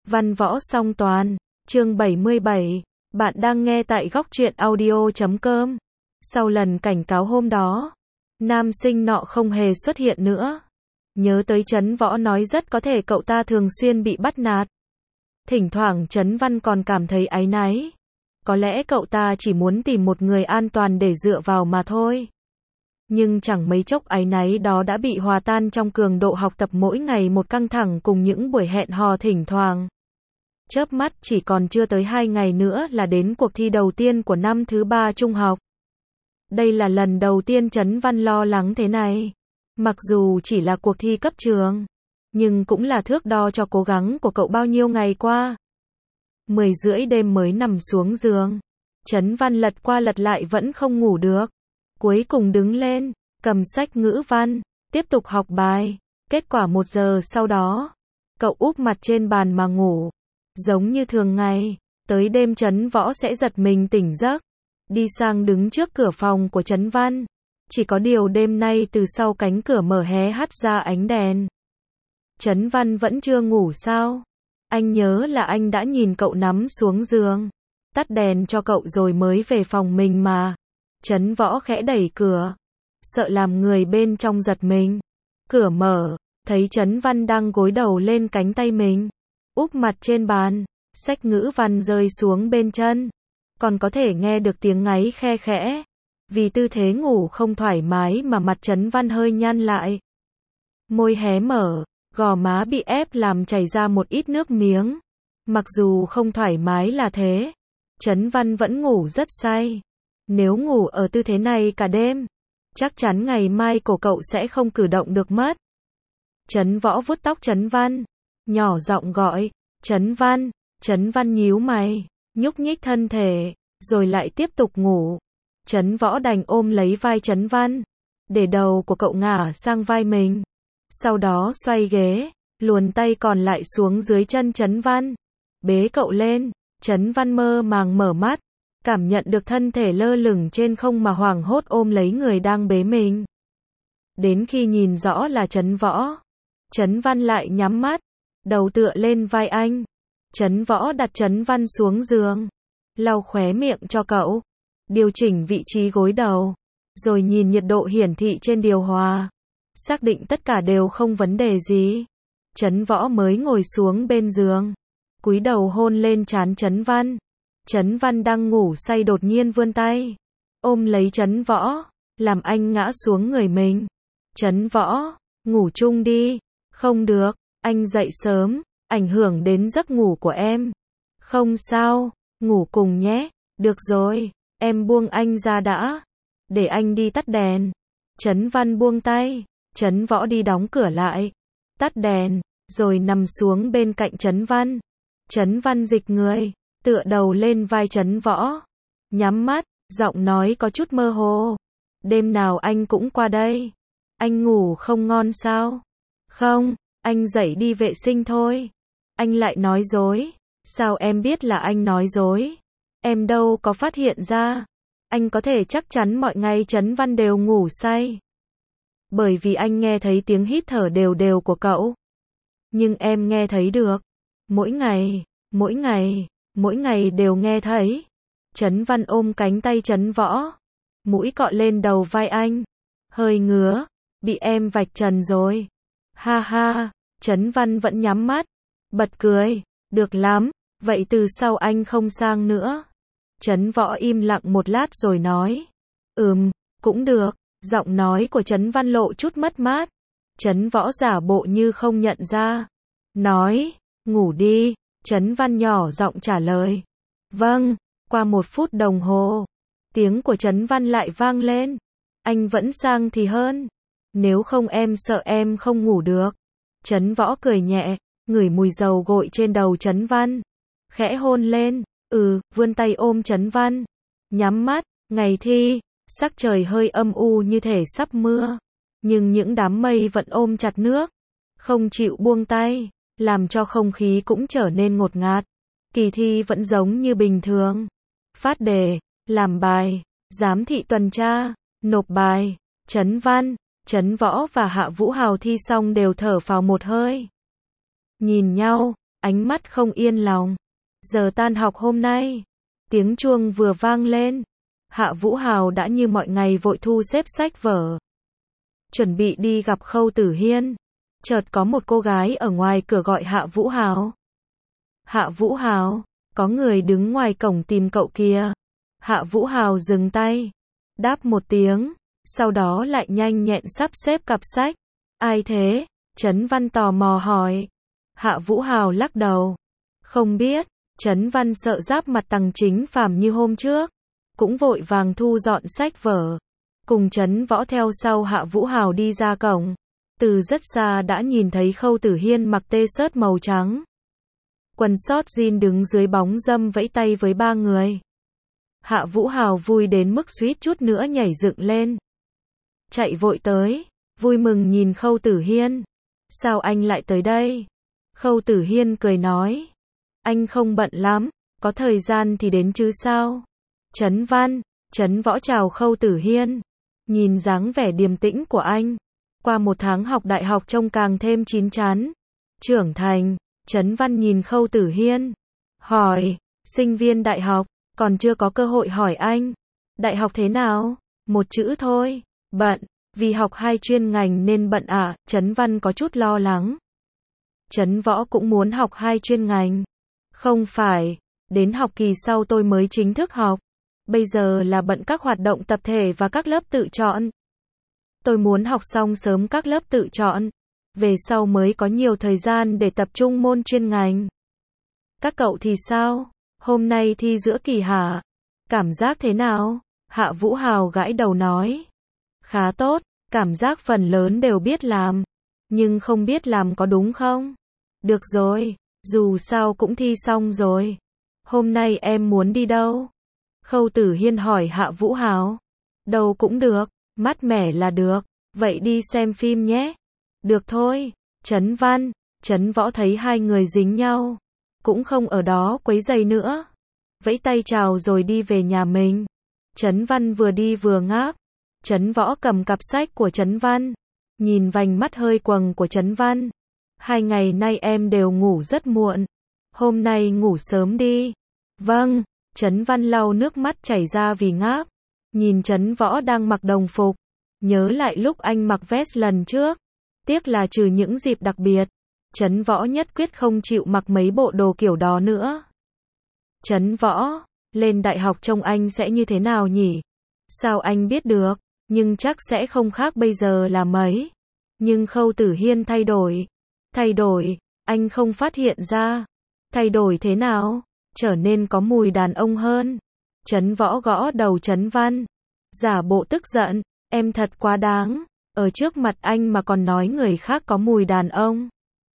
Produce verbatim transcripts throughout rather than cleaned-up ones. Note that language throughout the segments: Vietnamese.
Văn võ song toàn, chương bảy mươi bảy, bạn đang nghe tại góc truyện audio chấm com. Sau lần cảnh cáo hôm đó, nam sinh nọ không hề xuất hiện nữa. Nhớ tới Trấn Võ nói rất có thể cậu ta thường xuyên bị bắt nạt. Thỉnh thoảng Trấn Văn còn cảm thấy áy náy. Có lẽ cậu ta chỉ muốn tìm một người an toàn để dựa vào mà thôi. Nhưng chẳng mấy chốc áy náy đó đã bị hòa tan trong cường độ học tập mỗi ngày một căng thẳng cùng những buổi hẹn hò thỉnh thoảng. Chớp mắt chỉ còn chưa tới hai ngày nữa là đến cuộc thi đầu tiên của năm thứ ba trung học. Đây là lần đầu tiên Trấn Văn lo lắng thế này. Mặc dù chỉ là cuộc thi cấp trường, nhưng cũng là thước đo cho cố gắng của cậu bao nhiêu ngày qua. Mười rưỡi đêm mới nằm xuống giường. Trấn Văn lật qua lật lại vẫn không ngủ được. Cuối cùng đứng lên, cầm sách ngữ văn, tiếp tục học bài. Kết quả một giờ sau đó, cậu úp mặt trên bàn mà ngủ. Giống như thường ngày, tới đêm Trấn Võ sẽ giật mình tỉnh giấc. Đi sang đứng trước cửa phòng của Trấn Văn. Chỉ có điều đêm nay từ sau cánh cửa mở hé hắt ra ánh đèn. Trấn Văn vẫn chưa ngủ sao? Anh nhớ là anh đã nhìn cậu nằm xuống giường, tắt đèn cho cậu rồi mới về phòng mình mà. Trấn Võ khẽ đẩy cửa, sợ làm người bên trong giật mình. Cửa mở, thấy Trấn Văn đang gối đầu lên cánh tay mình, úp mặt trên bàn, sách ngữ văn rơi xuống bên chân. Còn có thể nghe được tiếng ngáy khe khẽ. Vì tư thế ngủ không thoải mái mà mặt Trấn Văn hơi nhăn lại. Môi hé mở, gò má bị ép làm chảy ra một ít nước miếng. Mặc dù không thoải mái là thế, Trấn Văn vẫn ngủ rất say. Nếu ngủ ở tư thế này cả đêm, chắc chắn ngày mai cổ cậu sẽ không cử động được mất. Trấn Võ vuốt tóc Trấn Văn, nhỏ giọng gọi, Trấn Văn. Trấn Văn nhíu mày, nhúc nhích thân thể, rồi lại tiếp tục ngủ. Trấn Võ đành ôm lấy vai Trấn Văn, để đầu của cậu ngả sang vai mình. Sau đó xoay ghế, luồn tay còn lại xuống dưới chân Trấn Văn, bế cậu lên. Trấn Văn mơ màng mở mắt, cảm nhận được thân thể lơ lửng trên không mà hoảng hốt ôm lấy người đang bế mình. Đến khi nhìn rõ là Trấn Võ, Trấn Văn lại nhắm mắt, đầu tựa lên vai anh. Trấn Võ đặt Trấn Văn xuống giường, lau khóe miệng cho cậu, điều chỉnh vị trí gối đầu, rồi nhìn nhiệt độ hiển thị trên điều hòa, xác định tất cả đều không vấn đề gì. Trấn Võ mới ngồi xuống bên giường, cúi đầu hôn lên trán Trấn Văn. Trấn Văn đang ngủ say đột nhiên vươn tay, ôm lấy Trấn Võ, làm anh ngã xuống người mình. Trấn Võ, ngủ chung đi. Không được, anh dậy sớm, ảnh hưởng đến giấc ngủ của em. Không sao, ngủ cùng nhé. Được rồi, em buông anh ra đã, để anh đi tắt đèn. Trấn Văn buông tay, Trấn Võ đi đóng cửa lại, tắt đèn, rồi nằm xuống bên cạnh Trấn Văn. Trấn Văn dịch người, tựa đầu lên vai Trấn Võ, nhắm mắt, giọng nói có chút mơ hồ. Đêm nào anh cũng qua đây. Anh ngủ không ngon sao? Không, anh dậy đi vệ sinh thôi. Anh lại nói dối. Sao em biết là anh nói dối? Em đâu có phát hiện ra. Anh có thể chắc chắn mọi ngày Trấn Văn đều ngủ say. Bởi vì anh nghe thấy tiếng hít thở đều đều của cậu. Nhưng em nghe thấy được. Mỗi ngày, mỗi ngày, mỗi ngày đều nghe thấy. Trấn Văn ôm cánh tay Trấn Võ, mũi cọ lên đầu vai anh. Hơi ngứa, bị em vạch trần rồi. Ha ha, Trấn Văn vẫn nhắm mắt, bật cười. Được lắm, vậy từ sau anh không sang nữa. Trấn Võ im lặng một lát rồi nói. Ừm, cũng được. Giọng nói của Trấn Văn lộ chút mất mát. Trấn Võ giả bộ như không nhận ra. Nói, ngủ đi. Trấn Văn nhỏ giọng trả lời. Vâng. Qua một phút đồng hồ, tiếng của Trấn Văn lại vang lên. Anh vẫn sang thì hơn. Nếu không em sợ em không ngủ được. Trấn Võ cười nhẹ, ngửi mùi dầu gội trên đầu Trấn Văn, khẽ hôn lên. Ừ, vươn tay ôm Trấn Văn. Nhắm mắt, ngày thi, sắc trời hơi âm u như thể sắp mưa. Nhưng những đám mây vẫn ôm chặt nước, không chịu buông tay, làm cho không khí cũng trở nên ngột ngạt. Kỳ thi vẫn giống như bình thường. Phát đề, làm bài, giám thị tuần tra, nộp bài. Trấn Văn, Trấn Võ và Hạ Vũ Hào thi xong đều thở phào một hơi. Nhìn nhau, ánh mắt không yên lòng. Giờ tan học hôm nay, tiếng chuông vừa vang lên, Hạ Vũ Hào đã như mọi ngày vội thu xếp sách vở, chuẩn bị đi gặp Khâu Tử Hiên. Chợt có một cô gái ở ngoài cửa gọi Hạ Vũ Hào. Hạ Vũ Hào, có người đứng ngoài cổng tìm cậu kìa. Hạ Vũ Hào dừng tay, đáp một tiếng, sau đó lại nhanh nhẹn sắp xếp cặp sách. Ai thế? Trấn Văn tò mò hỏi. Hạ Vũ Hào lắc đầu. Không biết. Trấn Văn sợ giáp mặt Tằng Chính Phàm như hôm trước, cũng vội vàng thu dọn sách vở, cùng Trấn Võ theo sau Hạ Vũ Hào đi ra cổng. Từ rất xa đã nhìn thấy Khâu Tử Hiên mặc t-shirt màu trắng, quần short jean đứng dưới bóng râm vẫy tay với ba người. Hạ Vũ Hào vui đến mức suýt chút nữa nhảy dựng lên, chạy vội tới, vui mừng nhìn Khâu Tử Hiên. Sao anh lại tới đây? Khâu Tử Hiên cười nói. Anh không bận lắm, có thời gian thì đến chứ sao? Trấn Văn, Trấn Võ chào Khâu Tử Hiên. Nhìn dáng vẻ điềm tĩnh của anh, qua một tháng học đại học trông càng thêm chín chắn, trưởng thành. Trấn Văn nhìn Khâu Tử Hiên, hỏi, sinh viên đại học, còn chưa có cơ hội hỏi anh. Đại học thế nào? Một chữ thôi, bận. Vì học hai chuyên ngành nên bận à? Trấn Văn có chút lo lắng. Trấn Võ cũng muốn học hai chuyên ngành. Không phải, đến học kỳ sau tôi mới chính thức học. Bây giờ là bận các hoạt động tập thể và các lớp tự chọn. Tôi muốn học xong sớm các lớp tự chọn, về sau mới có nhiều thời gian để tập trung môn chuyên ngành. Các cậu thì sao? Hôm nay thi giữa kỳ hả? Cảm giác thế nào? Hạ Vũ Hào gãi đầu nói. Khá tốt, cảm giác phần lớn đều biết làm, nhưng không biết làm có đúng không? Được rồi, dù sao cũng thi xong rồi. Hôm nay em muốn đi đâu? Khâu Tử Hiên hỏi Hạ Vũ Hào. Đâu cũng được, mát mẻ là được. Vậy đi xem phim nhé. Được thôi. Trấn Văn, Trấn Võ thấy hai người dính nhau, cũng không ở đó quấy rầy nữa, vẫy tay chào rồi đi về nhà mình. Trấn Văn vừa đi vừa ngáp. Trấn Võ cầm cặp sách của Trấn Văn, nhìn vành mắt hơi quầng của Trấn Văn. Hai ngày nay em đều ngủ rất muộn. Hôm nay ngủ sớm đi. Vâng. Trấn Văn lau nước mắt chảy ra vì ngáp. Nhìn Trấn Võ đang mặc đồng phục, nhớ lại lúc anh mặc vest lần trước. Tiếc là trừ những dịp đặc biệt, Trấn Võ nhất quyết không chịu mặc mấy bộ đồ kiểu đó nữa. Trấn Võ, lên đại học trông anh sẽ như thế nào nhỉ? Sao anh biết được? Nhưng chắc sẽ không khác bây giờ là mấy. Nhưng Khâu Tử Hiên thay đổi. Thay đổi, anh không phát hiện ra. Thay đổi thế nào? Trở nên có mùi đàn ông hơn. Trấn Võ gõ đầu Trấn Văn, giả bộ tức giận. Em thật quá đáng, ở trước mặt anh mà còn nói người khác có mùi đàn ông.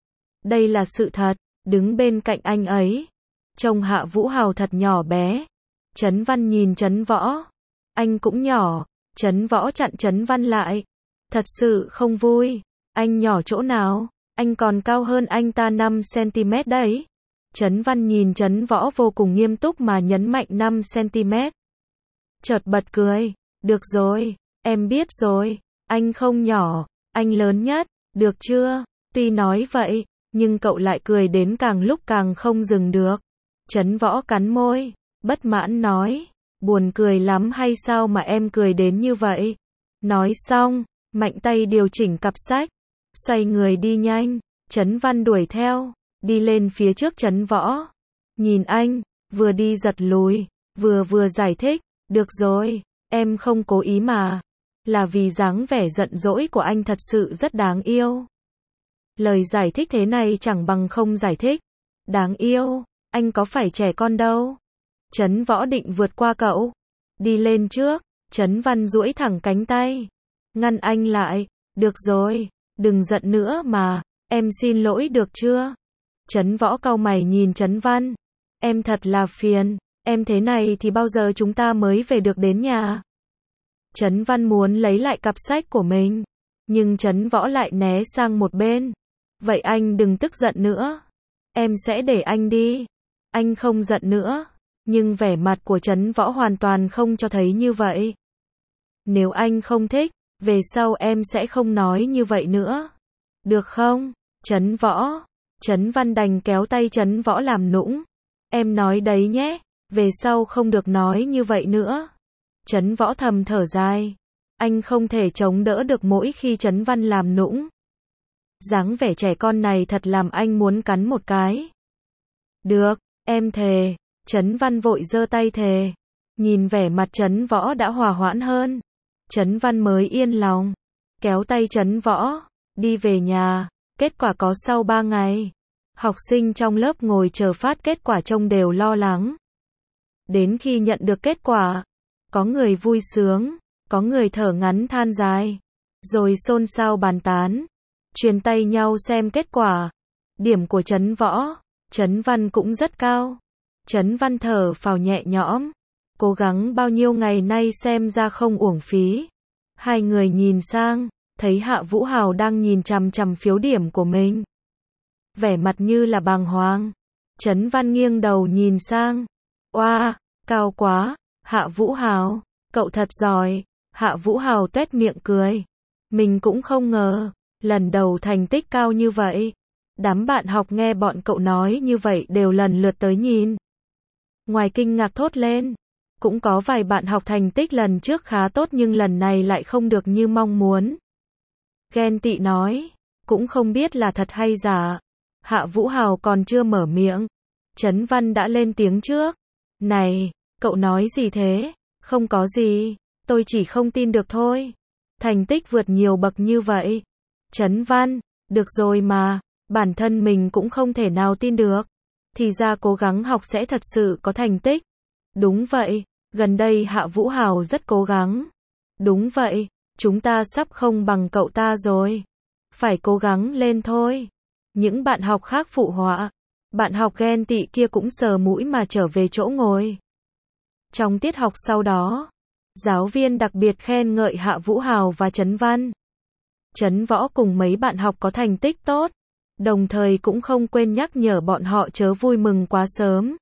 Đây là sự thật. Đứng bên cạnh anh ấy, trông Hạ Vũ Hào thật nhỏ bé. Trấn Văn nhìn Trấn Võ. Anh cũng nhỏ. Trấn Võ chặn Trấn Văn lại. Thật sự không vui. Anh nhỏ chỗ nào? Anh còn cao hơn anh ta năm xăng-ti-mét đấy. Trấn Văn nhìn Trấn Võ vô cùng nghiêm túc mà nhấn mạnh năm xăng-ti-mét. Chợt bật cười. Được rồi, em biết rồi. Anh không nhỏ, anh lớn nhất, được chưa? Tuy nói vậy, nhưng cậu lại cười đến càng lúc càng không dừng được. Trấn Võ cắn môi, bất mãn nói. Buồn cười lắm hay sao mà em cười đến như vậy? Nói xong, mạnh tay điều chỉnh cặp sách, xoay người đi nhanh. Trấn Văn đuổi theo, đi lên phía trước Trấn Võ. Nhìn anh, vừa đi giật lùi, vừa vừa giải thích. Được rồi, em không cố ý mà. Là vì dáng vẻ giận dỗi của anh thật sự rất đáng yêu. Lời giải thích thế này chẳng bằng không giải thích. Đáng yêu, anh có phải trẻ con đâu. Trấn Võ định vượt qua cậu, đi lên trước. Trấn Văn duỗi thẳng cánh tay, ngăn anh lại. Được rồi, đừng giận nữa mà, em xin lỗi được chưa? Trấn Võ cau mày nhìn Trấn Văn. Em thật là phiền, em thế này thì bao giờ chúng ta mới về được đến nhà? Trấn Văn muốn lấy lại cặp sách của mình, nhưng Trấn Võ lại né sang một bên. Vậy anh đừng tức giận nữa, em sẽ để anh đi. Anh không giận nữa, nhưng vẻ mặt của Trấn Võ hoàn toàn không cho thấy như vậy. Nếu anh không thích, về sau em sẽ không nói như vậy nữa. Được không? Trấn Võ, Trấn Văn đành kéo tay Trấn Võ làm nũng. Em nói đấy nhé, về sau không được nói như vậy nữa. Trấn Võ thầm thở dài. Anh không thể chống đỡ được mỗi khi Trấn Văn làm nũng. Dáng vẻ trẻ con này thật làm anh muốn cắn một cái. Được, em thề. Trấn Văn vội giơ tay thề. Nhìn vẻ mặt Trấn Võ đã hòa hoãn hơn, Trấn Văn mới yên lòng. Kéo tay Trấn Võ, đi về nhà. Kết quả có sau ba ngày. Học sinh trong lớp ngồi chờ phát kết quả trông đều lo lắng. Đến khi nhận được kết quả, có người vui sướng, có người thở ngắn than dài, rồi xôn xao bàn tán, truyền tay nhau xem kết quả. Điểm của Trấn Võ, Trấn Văn cũng rất cao. Trấn Văn thở phào nhẹ nhõm, cố gắng bao nhiêu ngày nay xem ra không uổng phí. Hai người nhìn sang, thấy Hạ Vũ Hào đang nhìn chằm chằm phiếu điểm của mình. Vẻ mặt như là bàng hoàng. Trấn Văn nghiêng đầu nhìn sang. Oa, cao quá, Hạ Vũ Hào, cậu thật giỏi. Hạ Vũ Hào tuét miệng cười. Mình cũng không ngờ, lần đầu thành tích cao như vậy. Đám bạn học nghe bọn cậu nói như vậy đều lần lượt tới nhìn. Ngoài kinh ngạc thốt lên, cũng có vài bạn học thành tích lần trước khá tốt nhưng lần này lại không được như mong muốn. Ghen tị nói, cũng không biết là thật hay giả. Hạ Vũ Hào còn chưa mở miệng, Trấn Văn đã lên tiếng trước. Này, cậu nói gì thế? Không có gì, tôi chỉ không tin được thôi. Thành tích vượt nhiều bậc như vậy. Trấn Văn, được rồi mà, bản thân mình cũng không thể nào tin được. Thì ra cố gắng học sẽ thật sự có thành tích. Đúng vậy, gần đây Hạ Vũ Hào rất cố gắng. Đúng vậy, chúng ta sắp không bằng cậu ta rồi. Phải cố gắng lên thôi. Những bạn học khác phụ họa. Bạn học ghen tị kia cũng sờ mũi mà trở về chỗ ngồi. Trong tiết học sau đó, giáo viên đặc biệt khen ngợi Hạ Vũ Hào và Trấn Văn. Trấn Võ cùng mấy bạn học có thành tích tốt, đồng thời cũng không quên nhắc nhở bọn họ chớ vui mừng quá sớm.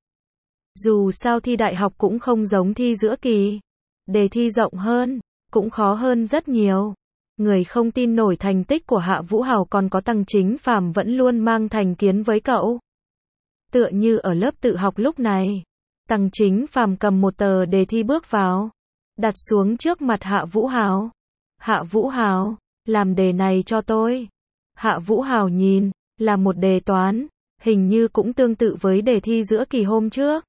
Dù sao thi đại học cũng không giống thi giữa kỳ. Đề thi rộng hơn, cũng khó hơn rất nhiều. Người không tin nổi thành tích của Hạ Vũ Hào còn có Tằng Chính Phàm vẫn luôn mang thành kiến với cậu. Tựa như ở lớp tự học lúc này, Tằng Chính Phàm cầm một tờ đề thi bước vào, đặt xuống trước mặt Hạ Vũ Hào. Hạ Vũ Hào, làm đề này cho tôi. Hạ Vũ Hào nhìn, là một đề toán, hình như cũng tương tự với đề thi giữa kỳ hôm trước.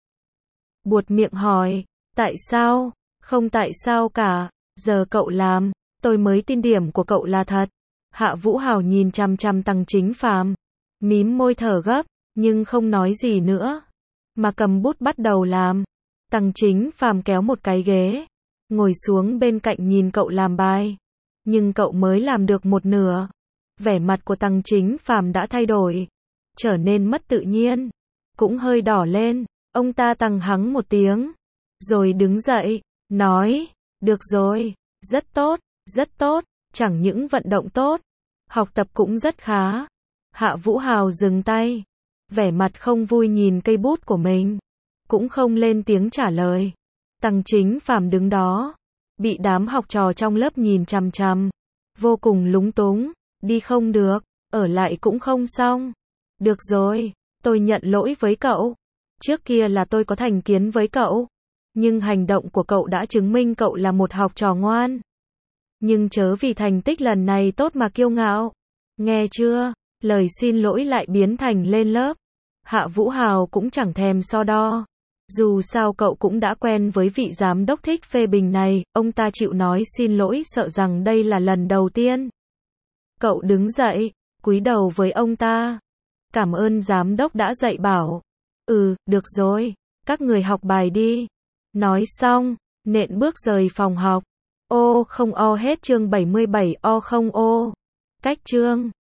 Buột miệng hỏi, tại sao? Không tại sao cả, giờ cậu làm, tôi mới tin điểm của cậu là thật. Hạ Vũ Hào nhìn chằm chằm Tằng Chính Phàm, mím môi thở gấp, nhưng không nói gì nữa, mà cầm bút bắt đầu làm. Tằng Chính Phàm kéo một cái ghế, ngồi xuống bên cạnh nhìn cậu làm bài. Nhưng cậu mới làm được một nửa. Vẻ mặt của Tằng Chính Phàm đã thay đổi, trở nên mất tự nhiên, cũng hơi đỏ lên. Ông ta tằng hắng một tiếng, rồi đứng dậy, nói, được rồi, rất tốt, rất tốt, chẳng những vận động tốt, học tập cũng rất khá. Hạ Vũ Hào dừng tay, vẻ mặt không vui nhìn cây bút của mình, cũng không lên tiếng trả lời. Tằng Chính Phàm đứng đó, bị đám học trò trong lớp nhìn chằm chằm, vô cùng lúng túng, đi không được, ở lại cũng không xong. Được rồi, tôi nhận lỗi với cậu. Trước kia là tôi có thành kiến với cậu, nhưng hành động của cậu đã chứng minh cậu là một học trò ngoan. Nhưng chớ vì thành tích lần này tốt mà kiêu ngạo. Nghe chưa? Lời xin lỗi lại biến thành lên lớp. Hạ Vũ Hào cũng chẳng thèm so đo. Dù sao cậu cũng đã quen với vị giám đốc thích phê bình này, ông ta chịu nói xin lỗi sợ rằng đây là lần đầu tiên. Cậu đứng dậy, cúi đầu với ông ta. Cảm ơn giám đốc đã dạy bảo. Ừ, được rồi, các người học bài đi. Nói xong, nện bước rời phòng học. Ô không o hết chương bảy mươi bảy o không ô. Cách chương